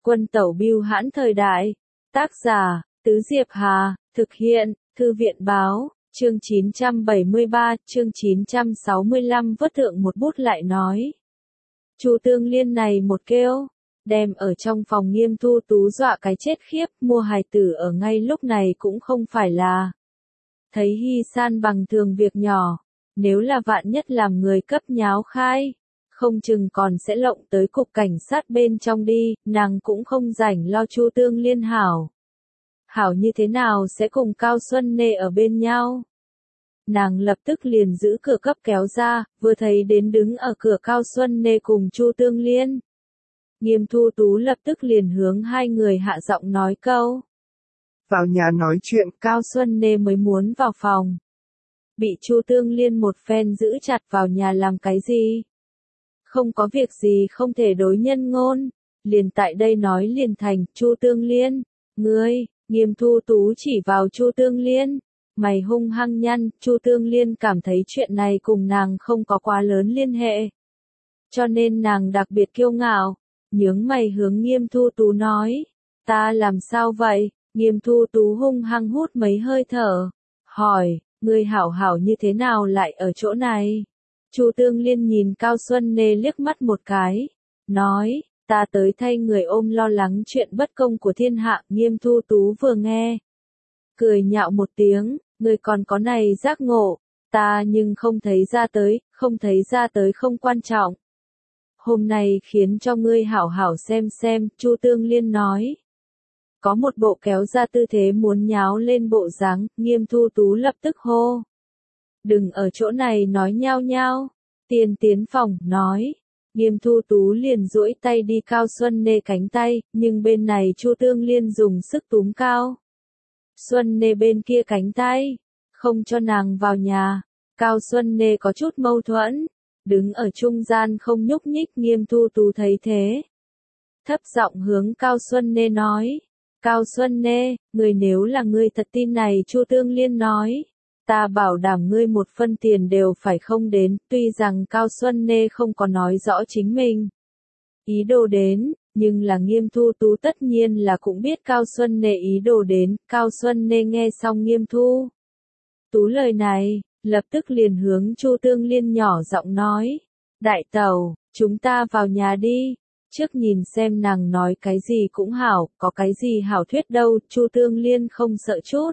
Quân tẩu bưu hãn thời đại. Tác giả, Tứ Diệp Hà, thực hiện, Thư viện báo, chương 973, chương 965 vớt thượng một bút lại nói. Chu Tương Liên này một kêu, đem ở trong phòng Nghiêm Thu Tú dọa cái chết khiếp, mua hài tử ở ngay lúc này cũng không phải là. Thấy Hy San bằng thường việc nhỏ, nếu là vạn nhất làm người cấp nháo khai, không chừng còn sẽ lộng tới cục cảnh sát bên trong đi, nàng cũng không rảnh lo Chu Tương Liên hảo. Hảo như thế nào sẽ cùng Cao Xuân Nê ở bên nhau? Nàng lập tức liền giữ cửa cấp kéo ra, vừa thấy đến đứng ở cửa Cao Xuân Nê cùng Chu Tương Liên. Nghiêm Thu Tú lập tức liền hướng hai người hạ giọng nói câu. Vào nhà nói chuyện. Cao Xuân Nê mới muốn vào phòng. Bị Chu Tương Liên một phen giữ chặt vào nhà làm cái gì? Không có việc gì không thể đối nhân ngôn. Liền tại đây nói liền thành, Chu Tương Liên, ngươi, Nghiêm Thu Tú chỉ vào Chu Tương Liên. Mày hung hăng nhăn, Chu Tương Liên cảm thấy chuyện này cùng nàng không có quá lớn liên hệ. Cho nên nàng đặc biệt kiêu ngạo, nhướng mày hướng Nghiêm Thu Tú nói. Ta làm sao vậy? Nghiêm Thu Tú hung hăng hút mấy hơi thở. Hỏi, ngươi hảo hảo như thế nào lại ở chỗ này? Chu Tương Liên nhìn Cao Xuân Nê liếc mắt một cái. Nói, ta tới thay người ôm lo lắng chuyện bất công của thiên hạ. Nghiêm Thu Tú vừa nghe. Cười nhạo một tiếng, ngươi còn có này giác ngộ. Ta nhưng không thấy ra tới, không thấy ra tới không quan trọng. Hôm nay khiến cho ngươi hảo hảo xem, Chu Tương Liên nói. Có một bộ kéo ra tư thế muốn nháo lên bộ dáng, Nghiêm Thu Tú lập tức hô. Đừng ở chỗ này nói nhao nhao. Tiến phòng, nói. Nghiêm Thu Tú liền duỗi tay đi Cao Xuân Nê cánh tay, nhưng bên này Chu Tương Liên dùng sức túm Cao Xuân Nê bên kia cánh tay, không cho nàng vào nhà. Cao Xuân Nê có chút mâu thuẫn, đứng ở trung gian không nhúc nhích. Nghiêm Thu Tú thấy thế, thấp giọng hướng Cao Xuân Nê nói. Cao Xuân Nê, người nếu là ngươi thật tin này, Chu Tương Liên nói. Ta bảo đảm ngươi một phân tiền đều phải không đến, tuy rằng Cao Xuân Nê không có nói rõ chính mình ý đồ đến, nhưng là Nghiêm Thu Tú tất nhiên là cũng biết Cao Xuân Nê ý đồ đến. Cao Xuân Nê nghe xong Nghiêm Thu Tú lời này, lập tức liền hướng Chu Tương Liên nhỏ giọng nói. Đại tẩu, chúng ta vào nhà đi. Trước nhìn xem nàng nói cái gì cũng hảo, có cái gì hảo thuyết đâu. Chu Tương Liên không sợ chút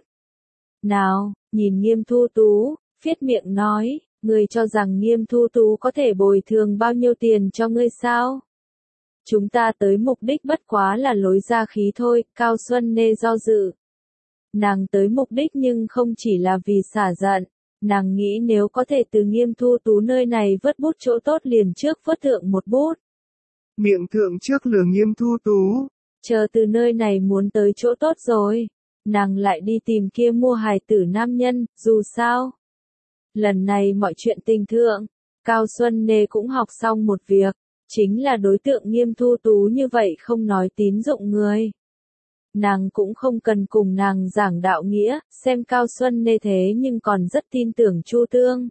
nào, nhìn Nghiêm Thu Tú, phiết miệng nói, ngươi cho rằng Nghiêm Thu Tú có thể bồi thường bao nhiêu tiền cho ngươi sao? Chúng ta tới mục đích bất quá là lối ra khí thôi. Cao Xuân Nê do dự. Nàng tới mục đích nhưng không chỉ là vì xả giận, nàng nghĩ nếu có thể từ Nghiêm Thu Tú nơi này vớt bút chỗ tốt liền trước vớt thượng một bút. Miệng thượng trước lừa Nghiêm Thu Tú. Chờ từ nơi này muốn tới chỗ tốt rồi, nàng lại đi tìm kia mua hài tử nam nhân, dù sao. Lần này mọi chuyện tình thượng, Cao Xuân Nê cũng học xong một việc, chính là đối tượng Nghiêm Thu Tú như vậy không nói tín dụng người. Nàng cũng không cần cùng nàng giảng đạo nghĩa, xem Cao Xuân Nê thế nhưng còn rất tin tưởng Chu Tương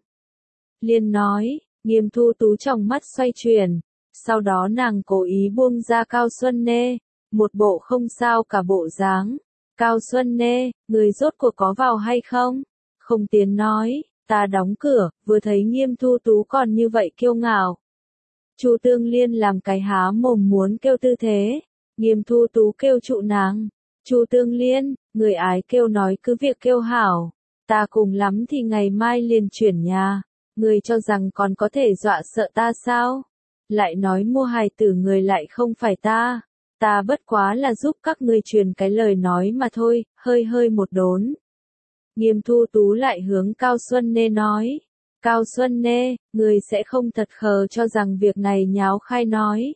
Liên nói. Nghiêm Thu Tú trong mắt xoay chuyển, sau đó nàng cố ý buông ra Cao Xuân Nê, một bộ không sao cả bộ dáng. Cao Xuân Nê, người rốt cuộc có vào hay không? Không tiến nói, ta đóng cửa. Vừa thấy Nghiêm Thu Tú còn như vậy kiêu ngạo, Chu Tương Liên làm cái há mồm muốn kêu tư thế. Nghiêm Thu Tú kêu trụ nàng. Chu Tương Liên, người ái kêu nói cứ việc kêu hảo. Ta cùng lắm thì ngày mai liền chuyển nhà. Người cho rằng còn có thể dọa sợ ta sao? Lại nói mua hài tử người lại không phải ta. Ta bất quá là giúp các ngươi truyền cái lời nói mà thôi. Hơi một đốn. Nghiêm Thu Tú lại hướng Cao Xuân Nê nói. Cao Xuân Nê, người sẽ không thật khờ cho rằng việc này nháo khai nói.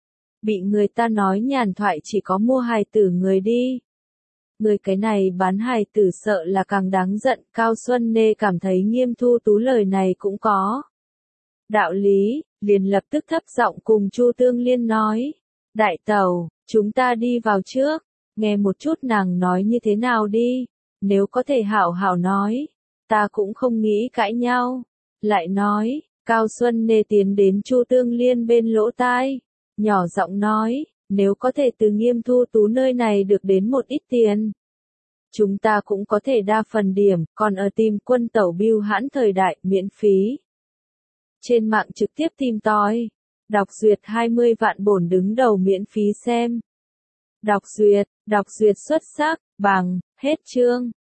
Bị người ta nói nhàn thoại chỉ có mua hài tử người đi. Người cái này bán hài tử sợ là càng đáng giận. Cao Xuân Nê cảm thấy Nghiêm Thu Tú lời này cũng có đạo lý, liền lập tức thấp giọng cùng Chu Tương Liên nói. Đại tẩu, chúng ta đi vào trước, nghe một chút nàng nói như thế nào đi. Nếu có thể hảo hảo nói, ta cũng không nghĩ cãi nhau. Lại nói, Cao Xuân Nê tiến đến Chu Tương Liên bên lỗ tai, nhỏ giọng nói, Nếu có thể từ Nghiêm Thu Tú nơi này được đến một ít tiền, chúng ta cũng có thể đa phần điểm, còn ở tìm quân tẩu bưu hãn thời đại, miễn phí. Trên mạng trực tiếp tìm tòi. Đọc duyệt 20 vạn bổn đứng đầu miễn phí xem. Đọc duyệt xuất sắc, bằng, hết chương.